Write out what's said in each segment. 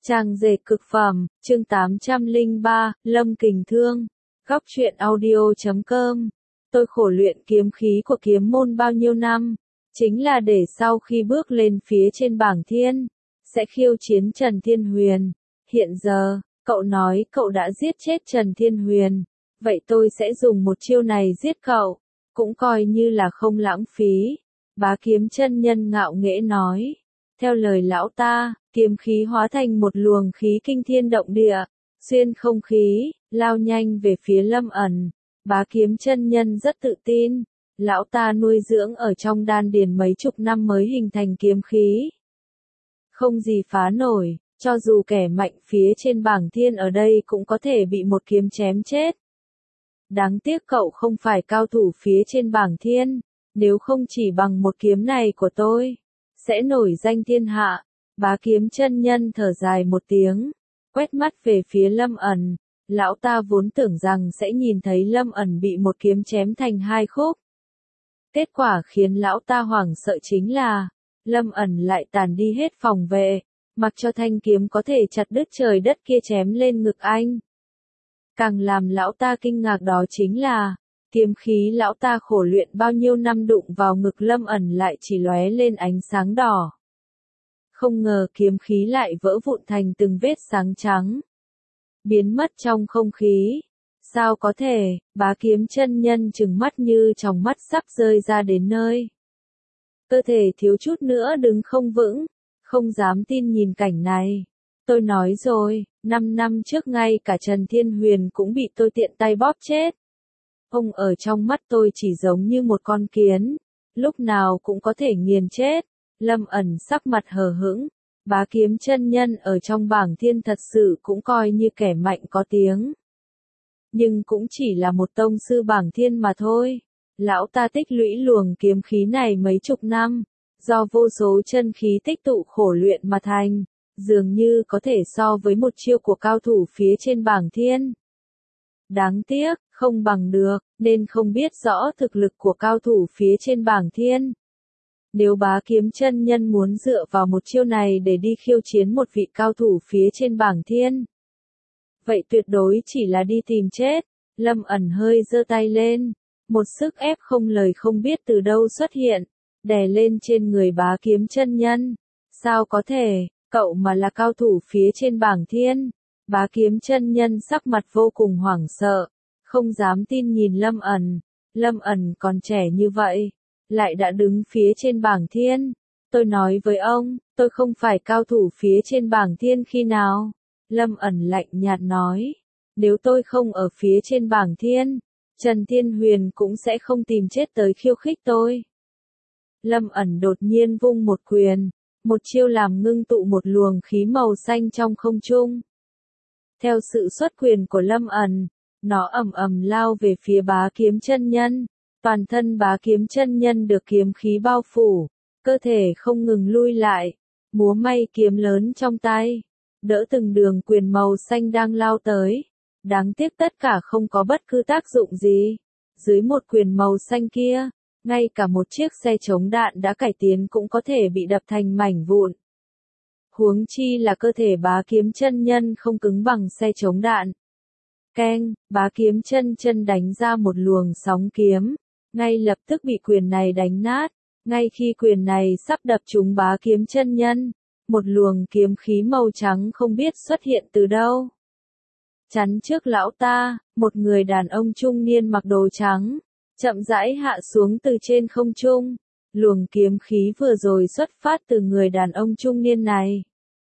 Trang dệt cực phẩm, chương 803, Lâm Kình Thương. Góc truyện audio.com. Tôi khổ luyện kiếm khí của kiếm môn bao nhiêu năm, chính là để sau khi bước lên phía trên bảng thiên, sẽ khiêu chiến Trần Thiên Huyền. Hiện giờ, cậu nói cậu đã giết chết Trần Thiên Huyền, vậy tôi sẽ dùng một chiêu này giết cậu, cũng coi như là không lãng phí. Bá Kiếm chân nhân ngạo nghễ nói. Theo lời lão ta, kiếm khí hóa thành một luồng khí kinh thiên động địa, xuyên không khí, lao nhanh về phía Lâm ẩn. Bá Kiếm chân nhân rất tự tin, lão ta nuôi dưỡng ở trong đan điền mấy chục năm mới hình thành kiếm khí. Không gì phá nổi, cho dù kẻ mạnh phía trên bảng thiên ở đây cũng có thể bị một kiếm chém chết. Đáng tiếc cậu không phải cao thủ phía trên bảng thiên, nếu không chỉ bằng một kiếm này của tôi, sẽ nổi danh thiên hạ. Bá Kiếm chân nhân thở dài một tiếng, quét mắt về phía Lâm ẩn. Lão ta vốn tưởng rằng sẽ nhìn thấy Lâm ẩn bị một kiếm chém thành hai khúc. Kết quả khiến lão ta hoảng sợ chính là, Lâm ẩn lại tàn đi hết phòng vệ, mặc cho thanh kiếm có thể chặt đứt trời đất kia chém lên ngực anh. Càng làm lão ta kinh ngạc đó chính là, kiếm khí lão ta khổ luyện bao nhiêu năm đụng vào ngực Lâm ẩn lại chỉ lóe lên ánh sáng đỏ. Không ngờ kiếm khí lại vỡ vụn thành từng vết sáng trắng, biến mất trong không khí. Sao có thể? Bá Kiếm chân nhân trừng mắt như tròng mắt sắp rơi ra đến nơi. Cơ thể thiếu chút nữa đứng không vững, không dám tin nhìn cảnh này. Tôi nói rồi, 5 năm trước ngay cả Trần Thiên Huyền cũng bị tôi tiện tay bóp chết. Ông ở trong mắt tôi chỉ giống như một con kiến, lúc nào cũng có thể nghiền chết. Lâm ẩn sắc mặt hờ hững, Bá Kiếm chân nhân ở trong bảng thiên thật sự cũng coi như kẻ mạnh có tiếng. Nhưng cũng chỉ là một tông sư bảng thiên mà thôi. Lão ta tích lũy luồng kiếm khí này mấy chục năm, do vô số chân khí tích tụ khổ luyện mà thành, dường như có thể so với một chiêu của cao thủ phía trên bảng thiên. Đáng tiếc, không bằng được, nên không biết rõ thực lực của cao thủ phía trên bảng thiên. Nếu Bá Kiếm chân nhân muốn dựa vào một chiêu này để đi khiêu chiến một vị cao thủ phía trên bảng thiên, vậy tuyệt đối chỉ là đi tìm chết. Lâm ẩn hơi giơ tay lên, một sức ép không lời không biết từ đâu xuất hiện, đè lên trên người Bá Kiếm chân nhân. Sao có thể, cậu mà là cao thủ phía trên bảng thiên? Bá Kiếm chân nhân sắc mặt vô cùng hoảng sợ, không dám tin nhìn Lâm ẩn. Lâm ẩn còn trẻ như vậy, lại đã đứng phía trên bảng thiên. Tôi nói với ông, tôi không phải cao thủ phía trên bảng thiên khi nào? Lâm ẩn lạnh nhạt nói, nếu tôi không ở phía trên bảng thiên, Trần Thiên Huyền cũng sẽ không tìm chết tới khiêu khích tôi. Lâm ẩn đột nhiên vung một quyền, một chiêu làm ngưng tụ một luồng khí màu xanh trong không trung. Theo sự xuất quyền của Lâm ẩn, nó ầm ầm lao về phía Bá Kiếm chân nhân. Toàn thân Bá Kiếm chân nhân được kiếm khí bao phủ, cơ thể không ngừng lui lại, múa may kiếm lớn trong tay, đỡ từng đường quyền màu xanh đang lao tới. Đáng tiếc tất cả không có bất cứ tác dụng gì. Dưới một quyền màu xanh kia, ngay cả một chiếc xe chống đạn đã cải tiến cũng có thể bị đập thành mảnh vụn. Huống chi là cơ thể Bá Kiếm chân nhân không cứng bằng xe chống đạn. Keng, Bá Kiếm chân chân đánh ra một luồng sóng kiếm, ngay lập tức bị quyền này đánh nát. Ngay khi quyền này sắp đập trúng Bá Kiếm chân nhân, một luồng kiếm khí màu trắng không biết xuất hiện từ đâu. Chắn trước lão ta, một người đàn ông trung niên mặc đồ trắng, chậm rãi hạ xuống từ trên không trung. Luồng kiếm khí vừa rồi xuất phát từ người đàn ông trung niên này.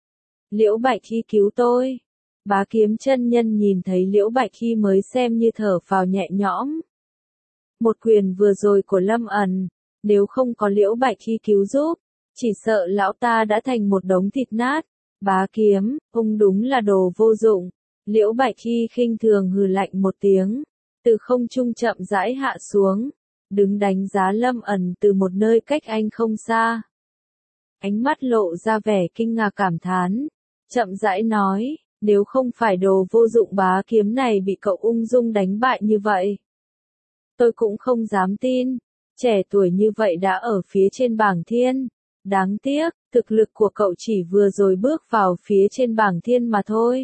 Liễu Bạch Hy cứu tôi. Bá Kiếm chân nhân nhìn thấy Liễu Bạch Hy mới xem như thở phào nhẹ nhõm. Một quyền vừa rồi của Lâm ẩn, nếu không có Liễu Bạch Hy cứu giúp, chỉ sợ lão ta đã thành một đống thịt nát. Bá Kiếm, ông đúng là đồ vô dụng. Liễu Bạch Hy khinh thường hừ lạnh một tiếng, từ không trung chậm rãi hạ xuống, đứng đánh giá Lâm ẩn từ một nơi cách anh không xa. Ánh mắt lộ ra vẻ kinh ngạc cảm thán, chậm rãi nói, nếu không phải đồ vô dụng Bá Kiếm này bị cậu ung dung đánh bại như vậy, tôi cũng không dám tin, trẻ tuổi như vậy đã ở phía trên bảng thiên, Đáng tiếc, thực lực của cậu chỉ vừa rồi bước vào phía trên bảng thiên mà thôi.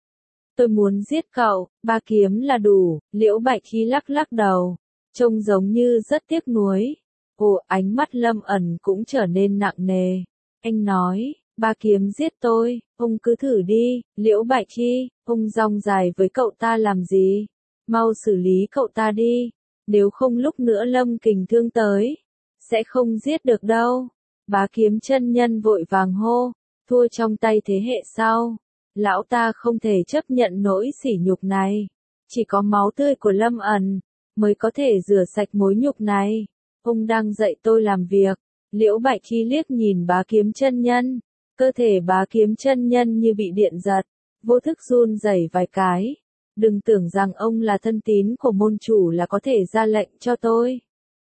Tôi muốn giết cậu, 3 kiếm là đủ, Liễu Bạch Chi lắc lắc đầu, trông giống như rất tiếc nuối. Ồ, ánh mắt Lâm ẩn cũng trở nên nặng nề. Anh nói, 3 kiếm giết tôi, ông cứ thử đi, Liễu Bạch Chi, ông rong dài với cậu ta làm gì? Mau xử lý cậu ta đi, nếu không lúc nữa Lâm Kình Thương tới, sẽ không giết được đâu. Bá Kiếm chân nhân vội vàng hô, thua trong tay thế hệ sau. Lão ta không thể chấp nhận nỗi sỉ nhục này. Chỉ có máu tươi của Lâm ẩn mới có thể rửa sạch mối nhục này. Ông đang dạy tôi làm việc. Liễu Bạch Chi liếc nhìn Bá Kiếm chân nhân. Cơ thể Bá Kiếm chân nhân như bị điện giật, vô thức run rẩy vài cái. Đừng tưởng rằng ông là thân tín của môn chủ là có thể ra lệnh cho tôi.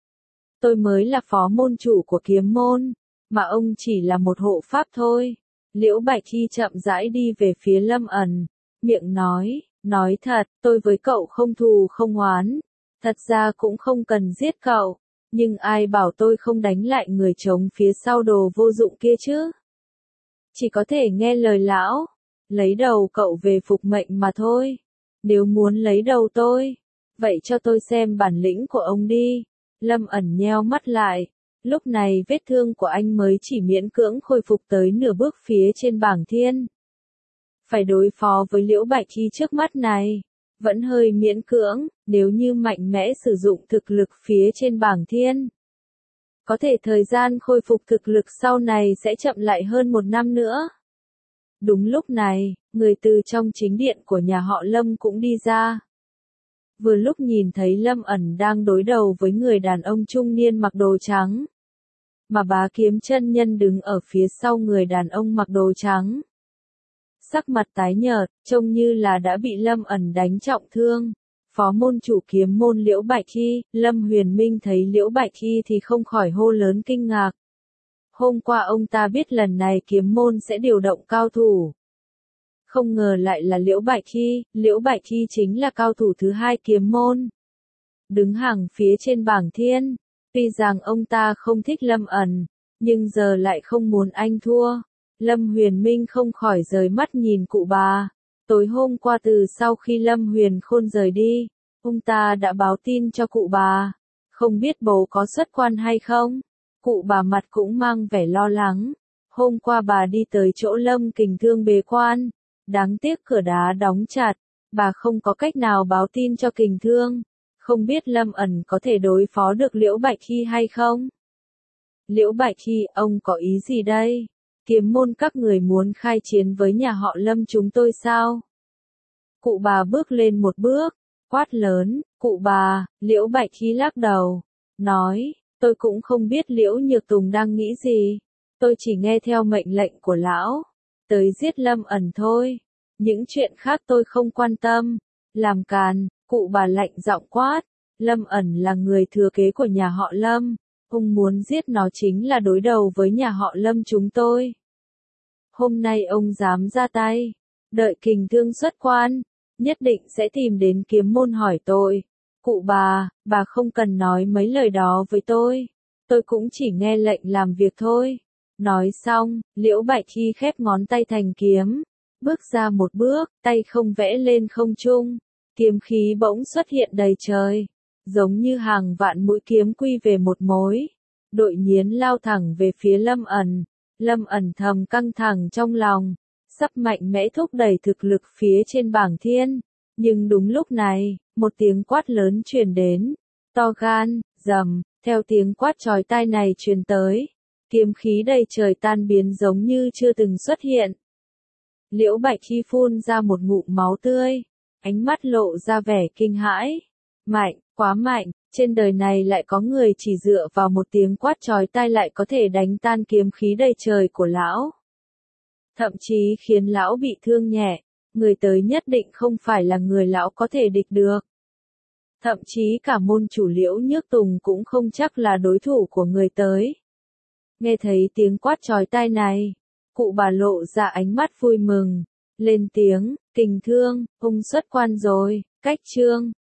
Tôi mới là phó môn chủ của kiếm môn, mà ông chỉ là một hộ pháp thôi. Liễu Bạch Chi chậm rãi đi về phía Lâm ẩn, miệng nói thật, tôi với cậu không thù không oán, thật ra cũng không cần giết cậu, nhưng ai bảo tôi không đánh lại người trống phía sau đồ vô dụng kia chứ. Chỉ có thể nghe lời lão, lấy đầu cậu về phục mệnh mà thôi. Nếu muốn lấy đầu tôi, vậy cho tôi xem bản lĩnh của ông đi. Lâm ẩn nheo mắt lại. Lúc này vết thương của anh mới chỉ miễn cưỡng khôi phục tới nửa bước phía trên bảng thiên. Phải đối phó với Liễu Bạch Chi trước mắt này, vẫn hơi miễn cưỡng, nếu như mạnh mẽ sử dụng thực lực phía trên bảng thiên. Có thể thời gian khôi phục thực lực sau này sẽ chậm lại hơn 1 năm nữa. Đúng lúc này, người từ trong chính điện của nhà họ Lâm cũng đi ra. Vừa lúc nhìn thấy Lâm ẩn đang đối đầu với người đàn ông trung niên mặc đồ trắng. Mà Bá Kiếm chân nhân đứng ở phía sau người đàn ông mặc đồ trắng. Sắc mặt tái nhợt, trông như là đã bị Lâm ẩn đánh trọng thương. Phó môn chủ kiếm môn Liễu Bạch Chi, Lâm Huyền Minh thấy Liễu Bạch Chi thì không khỏi hô lớn kinh ngạc. Hôm qua ông ta biết lần này kiếm môn sẽ điều động cao thủ. Không ngờ lại là Liễu Bạch Chi chính là cao thủ thứ 2 kiếm môn. Đứng hàng phía trên bảng thiên, tuy rằng ông ta không thích Lâm ẩn, nhưng giờ lại không muốn anh thua. Lâm Huyền Minh không khỏi rời mắt nhìn cụ bà. Tối hôm qua từ sau khi Lâm Huyền Khôn rời đi, ông ta đã báo tin cho cụ bà. Không biết bố có xuất quan hay không? Cụ bà mặt cũng mang vẻ lo lắng. Hôm qua bà đi tới chỗ Lâm Kình Thương bế quan. Đáng tiếc cửa đá đóng chặt. Bà không có cách nào báo tin cho Kình Thương. Không biết Lâm ẩn có thể đối phó được Liễu Bạch Chi hay không? Liễu Bạch Chi, ông có ý gì đây? Kiếm môn các người muốn khai chiến với nhà họ Lâm chúng tôi sao? Cụ bà bước lên một bước, quát lớn, cụ bà, Liễu Bạch Chi lắc đầu, nói, tôi cũng không biết Liễu Nhược Tùng đang nghĩ gì, tôi chỉ nghe theo mệnh lệnh của lão, tới giết Lâm ẩn thôi, những chuyện khác tôi không quan tâm, làm càn, cụ bà lạnh giọng quát, Lâm ẩn là người thừa kế của nhà họ Lâm. Ông muốn giết nó chính là đối đầu với nhà họ Lâm chúng tôi. Hôm nay ông dám ra tay, đợi Kình Thương xuất quan, nhất định sẽ tìm đến kiếm môn hỏi tội. Cụ bà không cần nói mấy lời đó với tôi cũng chỉ nghe lệnh làm việc thôi. Nói xong, Liễu Bạch Chi khép ngón tay thành kiếm, bước ra một bước, tay không vẽ lên không trung, kiếm khí bỗng xuất hiện đầy trời. Giống như hàng vạn mũi kiếm quy về một mối, đội nhiến lao thẳng về phía Lâm ẩn. Lâm ẩn thầm căng thẳng trong lòng, sắp mạnh mẽ thúc đẩy thực lực phía trên bảng thiên. Nhưng đúng lúc này, một tiếng quát lớn truyền đến, to gan, rầm, theo tiếng quát chói tai này truyền tới, kiếm khí đầy trời tan biến giống như chưa từng xuất hiện. Liễu Bạch Chi phun ra một ngụm máu tươi, ánh mắt lộ ra vẻ kinh hãi. Mạnh, quá mạnh, trên đời này lại có người chỉ dựa vào một tiếng quát chói tai lại có thể đánh tan kiếm khí đầy trời của lão. Thậm chí khiến lão bị thương nhẹ, người tới nhất định không phải là người lão có thể địch được. Thậm chí cả môn chủ Liễu Nhược Tùng cũng không chắc là đối thủ của người tới. Nghe thấy tiếng quát chói tai này, cụ bà lộ ra ánh mắt vui mừng, lên tiếng, Kình Thương, ông xuất quan rồi, cách chương